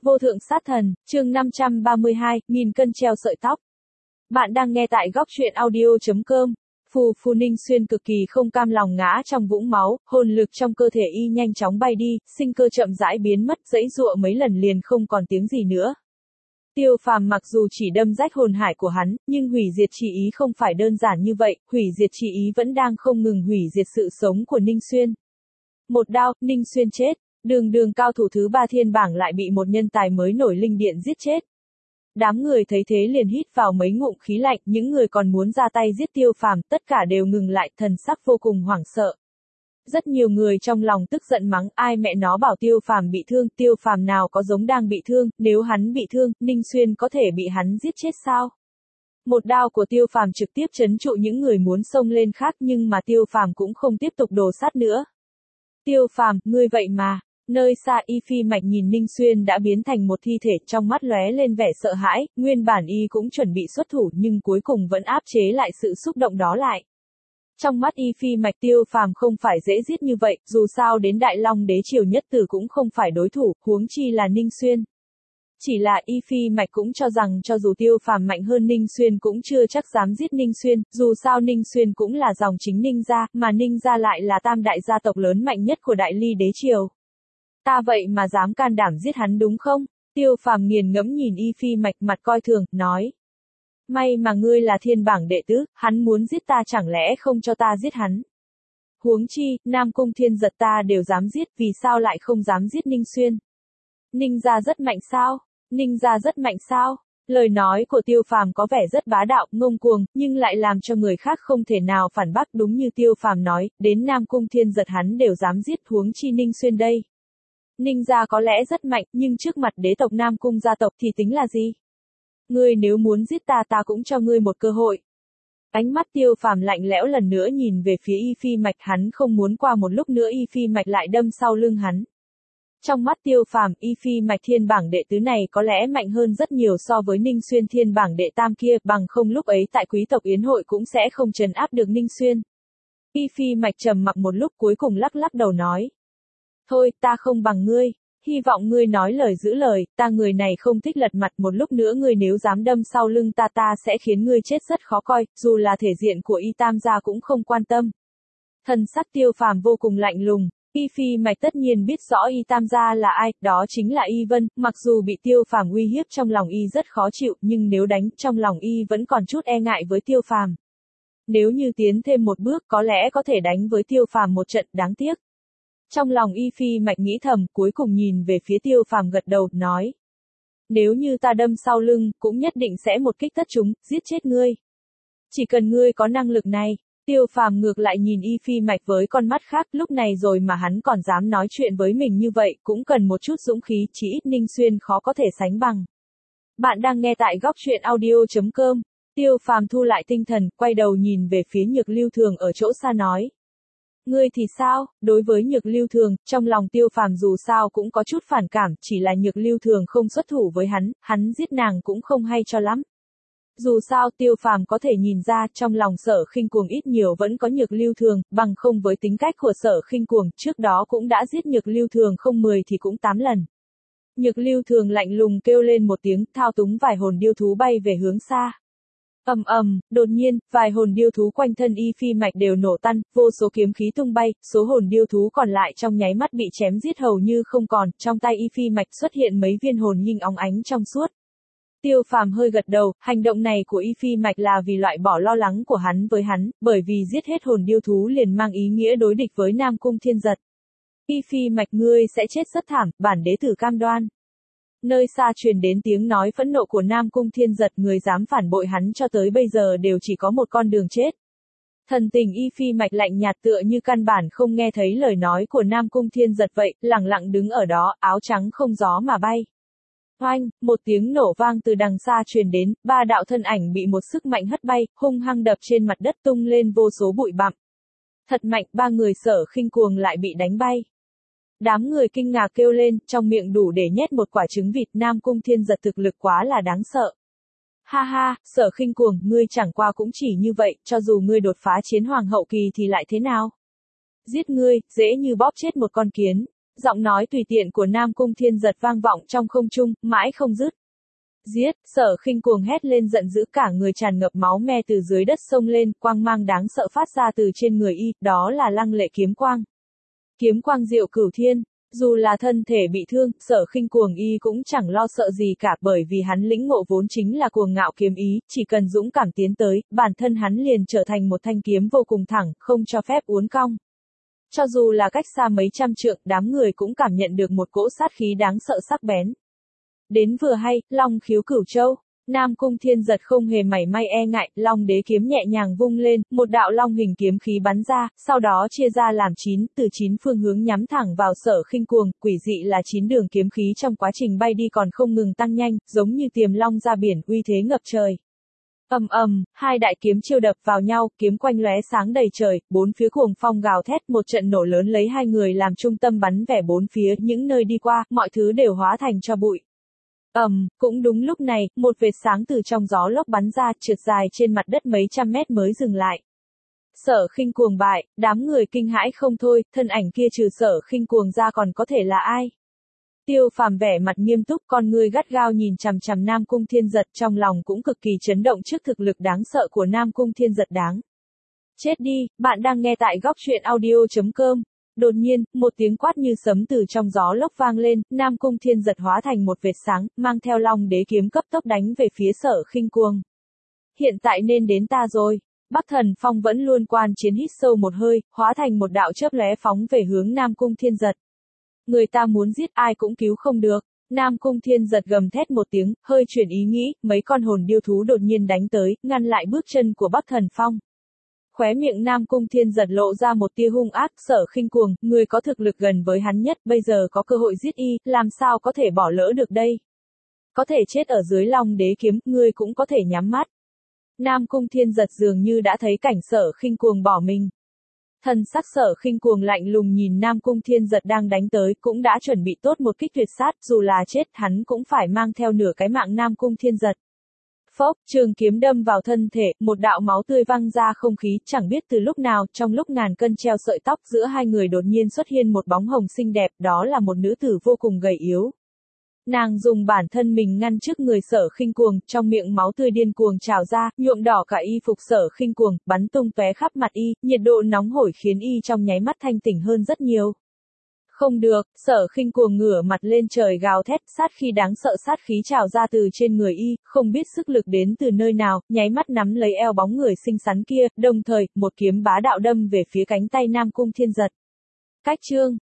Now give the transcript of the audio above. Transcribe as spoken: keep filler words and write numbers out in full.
Vô thượng sát thần, chương năm trăm ba mươi hai, nghìn cân treo sợi tóc. Bạn đang nghe tại góc truyện audio.com. Phù Phù Ninh Xuyên cực kỳ không cam lòng ngã trong vũng máu, hồn lực trong cơ thể y nhanh chóng bay đi, sinh cơ chậm rãi biến mất, giãy giụa mấy lần liền không còn tiếng gì nữa. Tiêu Phàm mặc dù chỉ đâm rách hồn hải của hắn, nhưng hủy diệt chi ý không phải đơn giản như vậy, hủy diệt chi ý vẫn đang không ngừng hủy diệt sự sống của Ninh Xuyên. Một đao, Ninh Xuyên chết. Đường đường cao thủ thứ ba thiên bảng lại bị một nhân tài mới nổi linh điện giết chết. Đám người thấy thế liền hít vào mấy ngụm khí lạnh, những người còn muốn ra tay giết Tiêu Phàm, tất cả đều ngừng lại, thần sắc vô cùng hoảng sợ. Rất nhiều người trong lòng tức giận mắng, ai mẹ nó bảo Tiêu Phàm bị thương, Tiêu Phàm nào có giống đang bị thương, nếu hắn bị thương, Ninh Xuyên có thể bị hắn giết chết sao? Một đao của Tiêu Phàm trực tiếp trấn trụ những người muốn xông lên khác, nhưng mà Tiêu Phàm cũng không tiếp tục đổ sát nữa. Tiêu Phàm, ngươi vậy mà. Nơi xa Y Phi Mạch nhìn Ninh Xuyên đã biến thành một thi thể, trong mắt lóe lên vẻ sợ hãi, nguyên bản y cũng chuẩn bị xuất thủ nhưng cuối cùng vẫn áp chế lại sự xúc động đó lại. Trong mắt Y Phi Mạch, Tiêu Phàm không phải dễ giết như vậy, dù sao đến Đại Long Đế Triều nhất tử cũng không phải đối thủ, huống chi là Ninh Xuyên. Chỉ là Y Phi Mạch cũng cho rằng cho dù Tiêu Phàm mạnh hơn Ninh Xuyên cũng chưa chắc dám giết Ninh Xuyên, dù sao Ninh Xuyên cũng là dòng chính Ninh gia, mà Ninh gia lại là tam đại gia tộc lớn mạnh nhất của Đại Ly Đế Triều. Ta vậy mà dám can đảm giết hắn đúng không? Tiêu Phàm nghiền ngẫm nhìn Y Phi Mạch, mặt coi thường, nói. May mà ngươi là thiên bảng đệ tứ, hắn muốn giết ta chẳng lẽ không cho ta giết hắn? Huống chi, Nam Cung Thiên Giật ta đều dám giết, vì sao lại không dám giết Ninh Xuyên? Ninh gia rất mạnh sao? Ninh gia rất mạnh sao? Lời nói của Tiêu Phàm có vẻ rất bá đạo, ngông cuồng, nhưng lại làm cho người khác không thể nào phản bác, đúng như Tiêu Phàm nói, đến Nam Cung Thiên Giật hắn đều dám giết, huống chi Ninh Xuyên đây. Ninh gia có lẽ rất mạnh, nhưng trước mặt đế tộc Nam Cung gia tộc thì tính là gì? Ngươi nếu muốn giết ta ta cũng cho ngươi một cơ hội. Ánh mắt Tiêu Phàm lạnh lẽo lần nữa nhìn về phía Y Phi Mạch, hắn không muốn qua một lúc nữa Y Phi Mạch lại đâm sau lưng hắn. Trong mắt Tiêu Phàm, Y Phi Mạch thiên bảng đệ tứ này có lẽ mạnh hơn rất nhiều so với Ninh Xuyên thiên bảng đệ tam kia, bằng không lúc ấy tại quý tộc yến hội cũng sẽ không trấn áp được Ninh Xuyên. Y Phi Mạch trầm mặc một lúc cuối cùng lắc lắc đầu nói. Thôi, ta không bằng ngươi, hy vọng ngươi nói lời giữ lời, ta người này không thích lật mặt, một lúc nữa ngươi nếu dám đâm sau lưng ta ta sẽ khiến ngươi chết rất khó coi, dù là thể diện của Y Tam gia cũng không quan tâm. Thần sắc Tiêu Phàm vô cùng lạnh lùng, Y Phi Mạch tất nhiên biết rõ Y Tam gia là ai, đó chính là Y Vân, mặc dù bị Tiêu Phàm uy hiếp trong lòng Y rất khó chịu, nhưng nếu đánh, trong lòng Y vẫn còn chút e ngại với Tiêu Phàm. Nếu như tiến thêm một bước có lẽ có thể đánh với Tiêu Phàm một trận, đáng tiếc. Trong lòng Y Phi Mạch nghĩ thầm, cuối cùng nhìn về phía Tiêu Phàm gật đầu, nói. Nếu như ta đâm sau lưng, cũng nhất định sẽ một kích tất chúng, giết chết ngươi. Chỉ cần ngươi có năng lực này. Tiêu Phàm ngược lại nhìn Y Phi Mạch với con mắt khác, lúc này rồi mà hắn còn dám nói chuyện với mình như vậy, cũng cần một chút dũng khí, chỉ ít Ninh Xuyên khó có thể sánh bằng. Bạn đang nghe tại góc truyện audio.com. Tiêu Phàm thu lại tinh thần, quay đầu nhìn về phía Nhược Lưu Thường ở chỗ xa nói. Ngươi thì sao? Đối với Nhược Lưu Thường, trong lòng Tiêu Phàm dù sao cũng có chút phản cảm, chỉ là Nhược Lưu Thường không xuất thủ với hắn, hắn giết nàng cũng không hay cho lắm. Dù sao Tiêu Phàm có thể nhìn ra, trong lòng Sở Khinh Cuồng ít nhiều vẫn có Nhược Lưu Thường, bằng không với tính cách của Sở Khinh Cuồng, trước đó cũng đã giết Nhược Lưu Thường không mười thì cũng tám lần. Nhược Lưu Thường lạnh lùng kêu lên một tiếng, thao túng vài hồn điêu thú bay về hướng xa. Ầm ầm, đột nhiên, vài hồn điêu thú quanh thân Y Phi Mạch đều nổ tan, vô số kiếm khí tung bay, số hồn điêu thú còn lại trong nháy mắt bị chém giết hầu như không còn, trong tay Y Phi Mạch xuất hiện mấy viên hồn nhinh óng ánh trong suốt. Tiêu Phàm hơi gật đầu, hành động này của Y Phi Mạch là vì loại bỏ lo lắng của hắn với hắn, bởi vì giết hết hồn điêu thú liền mang ý nghĩa đối địch với Nam Cung Thiên Giật. Y Phi Mạch ngươi sẽ chết rất thảm, bản đế tử cam đoan. Nơi xa truyền đến tiếng nói phẫn nộ của Nam Cung Thiên Giật, người dám phản bội hắn cho tới bây giờ đều chỉ có một con đường chết. Thần tình Y Phi Mạch lạnh nhạt tựa như căn bản không nghe thấy lời nói của Nam Cung Thiên Giật vậy, lẳng lặng đứng ở đó, áo trắng không gió mà bay. Oanh, một tiếng nổ vang từ đằng xa truyền đến, ba đạo thân ảnh bị một sức mạnh hất bay, hung hăng đập trên mặt đất tung lên vô số bụi bặm. Thật mạnh, ba người Sở Khinh Cuồng lại bị đánh bay. Đám người kinh ngạc kêu lên, trong miệng đủ để nhét một quả trứng vịt, Nam Cung Thiên Giật thực lực quá là đáng sợ. Ha ha, Sở Khinh Cuồng, ngươi chẳng qua cũng chỉ như vậy, cho dù ngươi đột phá chiến hoàng hậu kỳ thì lại thế nào? Giết ngươi, dễ như bóp chết một con kiến. giọng nói tùy tiện của Nam Cung Thiên Giật vang vọng trong không trung, mãi không dứt. Giết, Sở Khinh cuồng hét lên giận dữ, cả người tràn ngập máu me từ dưới đất xông lên, quang mang đáng sợ phát ra từ trên người y, đó là lăng lệ kiếm quang. Kiếm quang diệu cửu thiên, dù là thân thể bị thương, Sở Khinh cuồng y cũng chẳng lo sợ gì cả, bởi vì hắn lĩnh ngộ vốn chính là cuồng ngạo kiếm ý, chỉ cần dũng cảm tiến tới, bản thân hắn liền trở thành một thanh kiếm vô cùng thẳng, không cho phép uốn cong. Cho dù là cách xa mấy trăm trượng, đám người cũng cảm nhận được một cỗ sát khí đáng sợ sắc bén. Đến vừa hay, Long khiếu cửu châu, Nam Cung Thiên Giật không hề mảy may e ngại, Long đế kiếm nhẹ nhàng vung lên, một đạo long hình kiếm khí bắn ra, sau đó chia ra làm chín, từ chín phương hướng nhắm thẳng vào Sở Khinh cuồng, quỷ dị là chín đường kiếm khí trong quá trình bay đi còn không ngừng tăng nhanh, giống như tiềm long ra biển, uy thế ngập trời. Ầm ầm, hai đại kiếm chiêu đập vào nhau, kiếm quanh lóe sáng đầy trời, bốn phía cuồng phong gào thét, một trận nổ lớn lấy hai người làm trung tâm bắn vẻ bốn phía, những nơi đi qua, mọi thứ đều hóa thành tro bụi. Ầm, um, cũng đúng lúc này, một vệt sáng từ trong gió lốc bắn ra, trượt dài trên mặt đất mấy trăm mét mới dừng lại. Sở Khinh cuồng bại, đám người kinh hãi không thôi, thân ảnh kia trừ Sở Khinh cuồng ra còn có thể là ai? Tiêu Phàm vẻ mặt nghiêm túc, con ngươi gắt gao nhìn chằm chằm Nam Cung Thiên Giật, trong lòng cũng cực kỳ chấn động trước thực lực đáng sợ của Nam Cung Thiên Giật. Đáng chết đi, bạn đang nghe tại góc truyện audio chấm com. Đột nhiên, một tiếng quát như sấm từ trong gió lốc vang lên, Nam Cung Thiên Giật hóa thành một vệt sáng, mang theo Long đế kiếm cấp tốc đánh về phía Sở Khinh cuồng. Hiện tại nên đến ta rồi. Bắc Thần Phong vẫn luôn quan chiến hít sâu một hơi, hóa thành một đạo chớp lóe phóng về hướng Nam Cung Thiên Giật. Người ta muốn giết ai cũng cứu không được. Nam Cung Thiên Giật gầm thét một tiếng, hơi chuyển ý nghĩ, mấy con hồn điêu thú đột nhiên đánh tới, ngăn lại bước chân của Bắc Thần Phong. Khóe miệng Nam Cung Thiên Giật lộ ra một tia hung ác, Sở Khinh cuồng, người có thực lực gần với hắn nhất, bây giờ có cơ hội giết y, làm sao có thể bỏ lỡ được đây? Có thể chết ở dưới Long đế kiếm, ngươi cũng có thể nhắm mắt. Nam Cung Thiên Giật dường như đã thấy cảnh Sở Khinh cuồng bỏ mình. Thần sắc Sở Khinh cuồng lạnh lùng nhìn Nam Cung Thiên Giật đang đánh tới, cũng đã chuẩn bị tốt một kích tuyệt sát, dù là chết, hắn cũng phải mang theo nửa cái mạng Nam Cung Thiên Giật. Phốc, trường kiếm đâm vào thân thể, một đạo máu tươi văng ra không khí, chẳng biết từ lúc nào, trong lúc ngàn cân treo sợi tóc, giữa hai người đột nhiên xuất hiện một bóng hồng xinh đẹp, đó là một nữ tử vô cùng gầy yếu. Nàng dùng bản thân mình ngăn trước người Sở Khinh cuồng, trong miệng máu tươi điên cuồng trào ra, nhuộm đỏ cả y phục Sở Khinh cuồng, bắn tung tóe khắp mặt y, nhiệt độ nóng hổi khiến y trong nháy mắt thanh tỉnh hơn rất nhiều. Không được, Sở Khinh cuồng ngửa mặt lên trời gào thét, sát khí đáng sợ sát khí trào ra từ trên người y, không biết sức lực đến từ nơi nào, nháy mắt nắm lấy eo bóng người xinh xắn kia, đồng thời, một kiếm bá đạo đâm về phía cánh tay Nam Cung Thiên Giật. Cách chương